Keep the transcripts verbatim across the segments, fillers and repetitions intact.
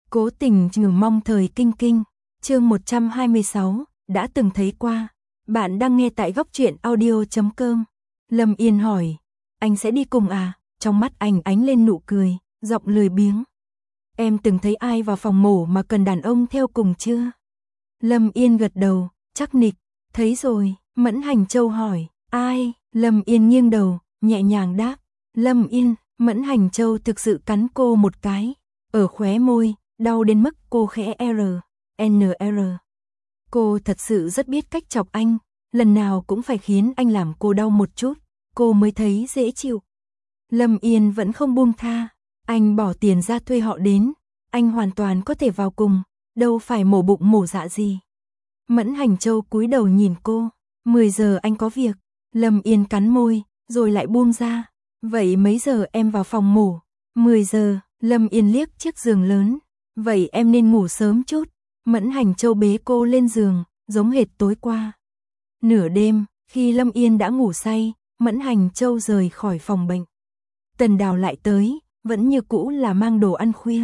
Cố tình trừ mong thời kinh kinh, chương một trăm hai mươi sáu, đã từng thấy qua. Bạn đang nghe tại góc truyện audio chấm com. Lâm Yên hỏi, anh sẽ đi cùng à? Trong mắt anh ánh lên nụ cười, giọng lười biếng. Em từng thấy ai vào phòng mổ mà cần đàn ông theo cùng chưa? Lâm Yên gật đầu, chắc nịch, thấy rồi. Mẫn Hành Châu hỏi, ai? Lâm Yên nghiêng đầu, nhẹ nhàng đáp, Lâm Yên. Mẫn Hành Châu thực sự cắn cô một cái, ở khóe môi, đau đến mức cô khẽ R, N R. Cô thật sự rất biết cách chọc anh, lần nào cũng phải khiến anh làm cô đau một chút, cô mới thấy dễ chịu. Lâm Yên vẫn không buông tha, anh bỏ tiền ra thuê họ đến, anh hoàn toàn có thể vào cùng, đâu phải mổ bụng mổ dạ gì. Mẫn Hành Châu cúi đầu nhìn cô, mười giờ anh có việc. Lâm Yên cắn môi, rồi lại buông ra. Vậy mấy giờ em vào phòng mổ? mười giờ, Lâm Yên liếc chiếc giường lớn. Vậy em nên ngủ sớm chút. Mẫn Hành Châu bế cô lên giường, giống hệt tối qua. Nửa đêm, khi Lâm Yên đã ngủ say, Mẫn Hành Châu rời khỏi phòng bệnh. Tần Đào lại tới, vẫn như cũ là mang đồ ăn khuya.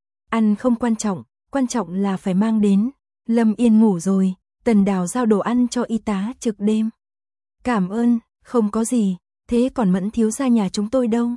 Ăn không quan trọng, quan trọng là phải mang đến. Lâm Yên ngủ rồi, Tần Đào giao đồ ăn cho y tá trực đêm. Cảm ơn, không có gì, thế còn Mẫn thiếu gia nhà chúng tôi đâu?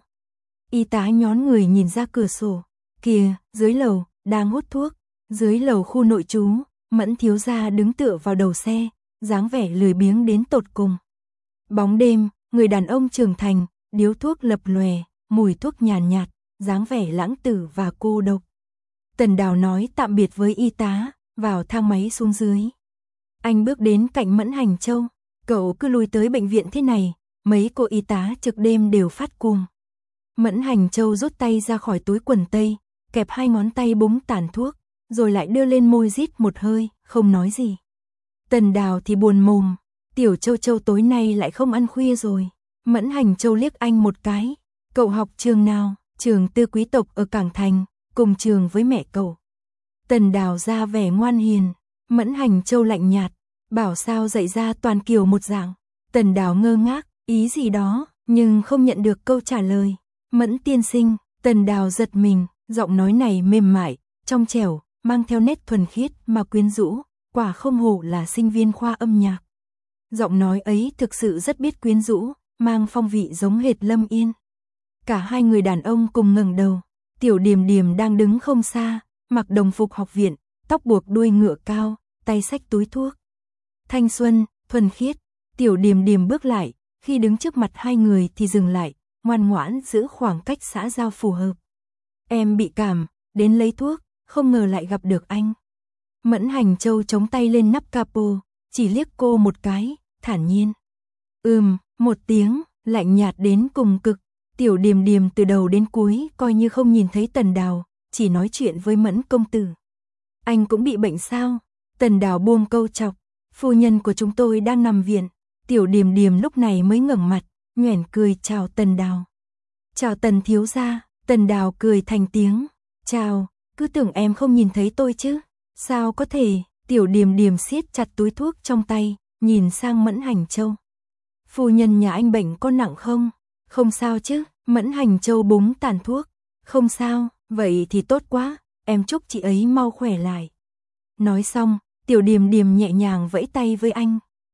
Y tá nhón người nhìn ra cửa sổ, kìa, dưới lầu, đang hút thuốc. Dưới lầu khu nội trú, Mẫn thiếu gia đứng tựa vào đầu xe, dáng vẻ lười biếng đến tột cùng. Bóng đêm, người đàn ông trưởng thành, điếu thuốc lập lòe, mùi thuốc nhàn nhạt, dáng vẻ lãng tử và cô độc. Tần Đào nói tạm biệt với y tá, vào thang máy xuống dưới. Anh bước đến cạnh Mẫn Hành Châu, cậu cứ lui tới bệnh viện thế này, mấy cô y tá trực đêm đều phát cuồng. Mẫn Hành Châu rút tay ra khỏi túi quần tây, kẹp hai ngón tay búng tàn thuốc, rồi lại đưa lên môi rít một hơi, không nói gì. Tần Đào thì buồn mồm, Tiểu Châu Châu tối nay lại không ăn khuya rồi. Mẫn Hành Châu liếc anh một cái, cậu học trường nào? Trường Tư Quý Tộc ở Cảng Thành, cùng trường với mẹ cậu. Tần Đào ra vẻ ngoan hiền, Mẫn Hành Châu lạnh nhạt, bảo sao dạy ra toàn kiểu một dạng. Tần Đào ngơ ngác, ý gì đó, nhưng không nhận được câu trả lời. Mẫn tiên sinh, Tần Đào giật mình, giọng nói này mềm mại, trong trẻo, mang theo nét thuần khiết mà quyến rũ, quả không hổ là sinh viên khoa âm nhạc. Giọng nói ấy thực sự rất biết quyến rũ, mang phong vị giống hệt Lâm Yên. Cả hai người đàn ông cùng ngẩng đầu, Tiểu Điềm Điềm đang đứng không xa, mặc đồng phục học viện, tóc buộc đuôi ngựa cao, tay xách túi thuốc. Thanh xuân, thuần khiết, Tiểu Điềm Điềm bước lại, khi đứng trước mặt hai người thì dừng lại, ngoan ngoãn giữ khoảng cách xã giao phù hợp. Em bị cảm, đến lấy thuốc, không ngờ lại gặp được anh. Mẫn Hành Châu chống tay lên nắp capo, chỉ liếc cô một cái, thản nhiên. Ừm, một tiếng, lạnh nhạt đến cùng cực. Tiểu Điềm Điềm từ đầu đến cuối coi như không nhìn thấy Tần Đào, chỉ nói chuyện với Mẫn công tử. Anh cũng bị bệnh sao? Tần Đào buông câu chọc, phu nhân của chúng tôi đang nằm viện. Tiểu Điềm Điềm lúc này mới ngẩng mặt, nhoẻn cười chào Tần Đào. Chào Tần thiếu gia. Tần Đào cười thành tiếng. Chào, cứ tưởng em không nhìn thấy tôi chứ. Sao có thể? Tiểu Điềm Điềm siết chặt túi thuốc trong tay, nhìn sang Mẫn Hành Châu. Phu nhân nhà anh bệnh có nặng không? Không sao chứ. Mẫn Hành Châu búng tàn thuốc. Không sao, vậy thì tốt quá, em chúc chị ấy mau khỏe lại. Nói xong, Tiểu Điềm Điềm nhẹ nhàng vẫy tay với anh.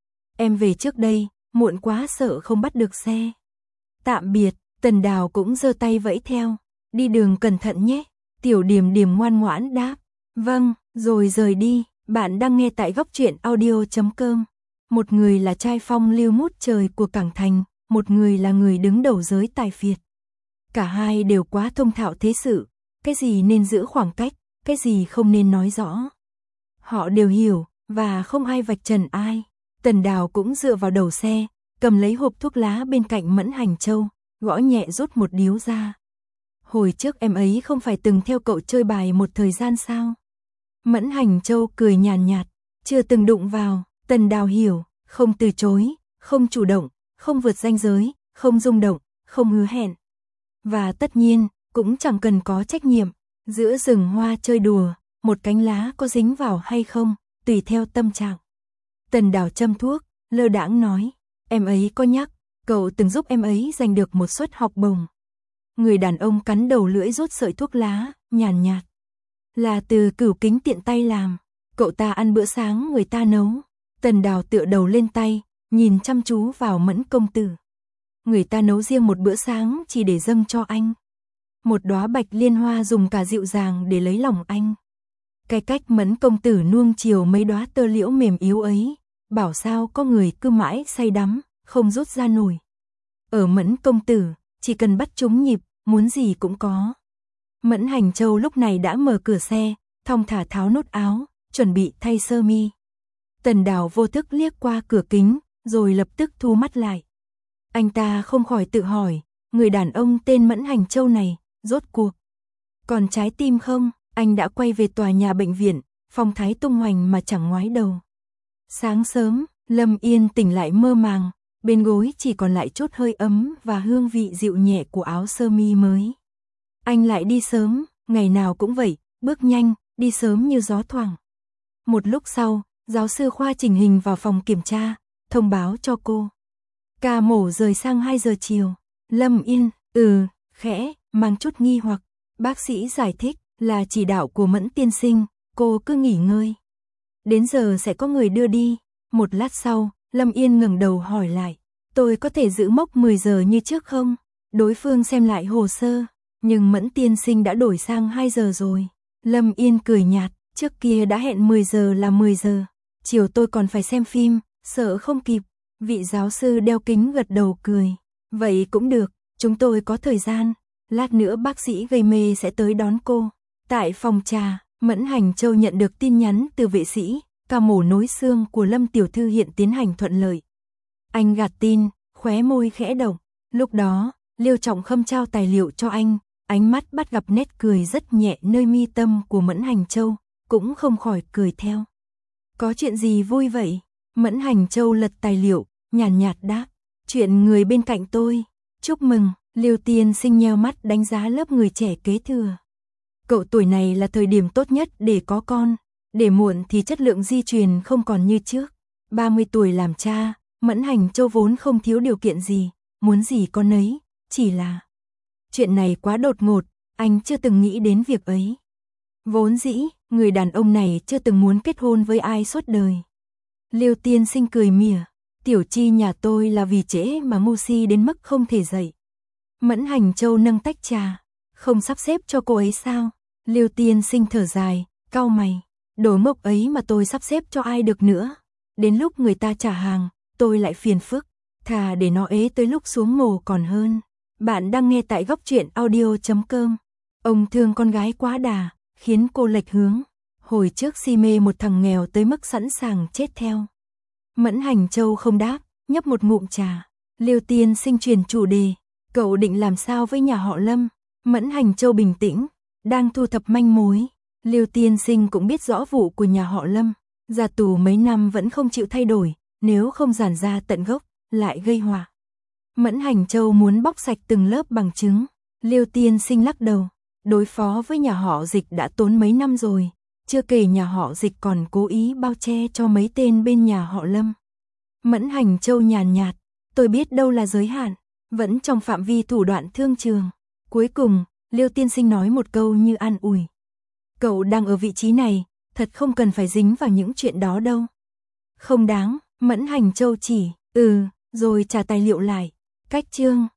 Em về trước đây, muộn quá sợ không bắt được xe. Tạm biệt. Tần Đào cũng giơ tay vẫy theo. Đi đường cẩn thận nhé. Tiểu Điềm Điềm ngoan ngoãn đáp. Vâng, rồi rời đi. Bạn đang nghe tại góc truyện audio chấm com. Một người là trai phong lưu mút trời của Cảng Thành, một người là người đứng đầu giới tài phiệt. Cả hai đều quá thông thạo thế sự, cái gì nên giữ khoảng cách, cái gì không nên nói rõ. Họ đều hiểu, và không ai vạch trần ai. Tần Đào cũng dựa vào đầu xe, cầm lấy hộp thuốc lá bên cạnh Mẫn Hành Châu, gõ nhẹ rút một điếu ra. Hồi trước em ấy không phải từng theo cậu chơi bài một thời gian sao? Mẫn Hành Châu cười nhàn nhạt, chưa từng đụng vào. Tần Đào hiểu, không từ chối, không chủ động, không vượt ranh giới, không rung động, không hứa hẹn. Và tất nhiên, cũng chẳng cần có trách nhiệm. Giữa rừng hoa chơi đùa, một cánh lá có dính vào hay không, tùy theo tâm trạng. Tần Đào châm thuốc, lơ đãng nói, em ấy có nhắc, cậu từng giúp em ấy giành được một suất học bổng. Người đàn ông cắn đầu lưỡi rút sợi thuốc lá, nhàn nhạt. Là từ Cửu Kính tiện tay làm. Cậu ta ăn bữa sáng người ta nấu. Tần Đào tựa đầu lên tay, nhìn chăm chú vào Mẫn công tử. Người ta nấu riêng một bữa sáng chỉ để dâng cho anh. Một đóa bạch liên hoa dùng cả dịu dàng để lấy lòng anh. Cái cách Mẫn công tử nuông chiều mấy đóa tơ liễu mềm yếu ấy, bảo sao có người cứ mãi say đắm, không rút ra nổi. Ở Mẫn công tử, chỉ cần bắt trúng nhịp, muốn gì cũng có. Mẫn Hành Châu lúc này đã mở cửa xe, thong thả tháo nút áo, chuẩn bị thay sơ mi. Tần Đào vô thức liếc qua cửa kính, rồi lập tức thu mắt lại. Anh ta không khỏi tự hỏi, người đàn ông tên Mẫn Hành Châu này, rốt cuộc còn trái tim không? Anh đã quay về tòa nhà bệnh viện, phong thái tung hoành mà chẳng ngoái đầu. Sáng sớm, Lâm Yên tỉnh lại mơ màng, bên gối chỉ còn lại chút hơi ấm và hương vị dịu nhẹ của áo sơ mi mới. Anh lại đi sớm, ngày nào cũng vậy, bước nhanh, đi sớm như gió thoảng. Một lúc sau, giáo sư khoa chỉnh hình vào phòng kiểm tra, thông báo cho cô. Ca mổ rời sang hai giờ chiều. Lâm Yên, ừ, khẽ, mang chút nghi hoặc. Bác sĩ giải thích là chỉ đạo của Mẫn tiên sinh, cô cứ nghỉ ngơi. Đến giờ sẽ có người đưa đi. Một lát sau, Lâm Yên ngẩng đầu hỏi lại. Tôi có thể giữ mốc mười giờ như trước không? Đối phương xem lại hồ sơ, nhưng Mẫn tiên sinh đã đổi sang hai giờ rồi. Lâm Yên cười nhạt, trước kia đã hẹn mười giờ là mười giờ. Chiều tôi còn phải xem phim, sợ không kịp. Vị giáo sư đeo kính gật đầu cười. Vậy cũng được, chúng tôi có thời gian. Lát nữa bác sĩ gây mê sẽ tới đón cô. Tại phòng trà, Mẫn Hành Châu nhận được tin nhắn từ vệ sĩ, ca mổ nối xương của Lâm tiểu thư hiện tiến hành thuận lợi. Anh gạt tin, khóe môi khẽ động. Lúc đó, Liêu Trọng Khâm trao tài liệu cho anh, ánh mắt bắt gặp nét cười rất nhẹ nơi mi tâm của Mẫn Hành Châu, cũng không khỏi cười theo. Có chuyện gì vui vậy? Mẫn Hành Châu lật tài liệu, nhàn nhạt đáp. Chuyện người bên cạnh tôi. Chúc mừng. Liêu tiên sinh nheo mắt đánh giá lớp người trẻ kế thừa. Cậu tuổi này là thời điểm tốt nhất để có con. Để muộn thì chất lượng di truyền không còn như trước. ba mươi tuổi làm cha, Mẫn Hành Châu vốn không thiếu điều kiện gì, muốn gì có nấy, chỉ là chuyện này quá đột ngột, anh chưa từng nghĩ đến việc ấy. Vốn dĩ, người đàn ông này chưa từng muốn kết hôn với ai suốt đời. Liêu tiên sinh cười mỉa, tiểu chi nhà tôi là vì trễ mà mưu si đến mức không thể dậy. Mẫn Hành Châu nâng tách trà, không sắp xếp cho cô ấy sao? Liêu tiên sinh thở dài, cau mày, đồ ngốc ấy mà tôi sắp xếp cho ai được nữa. Đến lúc người ta trả hàng, tôi lại phiền phức, thà để nó ế tới lúc xuống mồ còn hơn. Bạn đang nghe tại góc truyện audio chấm com. Ông thương con gái quá đà, khiến cô lệch hướng. Hồi trước si mê một thằng nghèo tới mức sẵn sàng chết theo. Mẫn Hành Châu không đáp, nhấp một ngụm trà. Liêu tiên sinh truyền chủ đề, cậu định làm sao với nhà họ Lâm? Mẫn Hành Châu bình tĩnh, đang thu thập manh mối. Liêu tiên sinh cũng biết rõ vụ của nhà họ Lâm, ra tù mấy năm vẫn không chịu thay đổi, nếu không giản ra tận gốc, lại gây họa. Mẫn Hành Châu muốn bóc sạch từng lớp bằng chứng. Liêu tiên sinh lắc đầu, đối phó với nhà họ Dịch đã tốn mấy năm rồi, chưa kể nhà họ Dịch còn cố ý bao che cho mấy tên bên nhà họ Lâm. Mẫn Hành Châu nhàn nhạt, tôi biết đâu là giới hạn, vẫn trong phạm vi thủ đoạn thương trường. Cuối cùng, Liêu tiên sinh nói một câu như an ủi. Cậu đang ở vị trí này, thật không cần phải dính vào những chuyện đó đâu. Không đáng, Mẫn Hành Châu chỉ, ừ, rồi trả tài liệu lại. Cách chương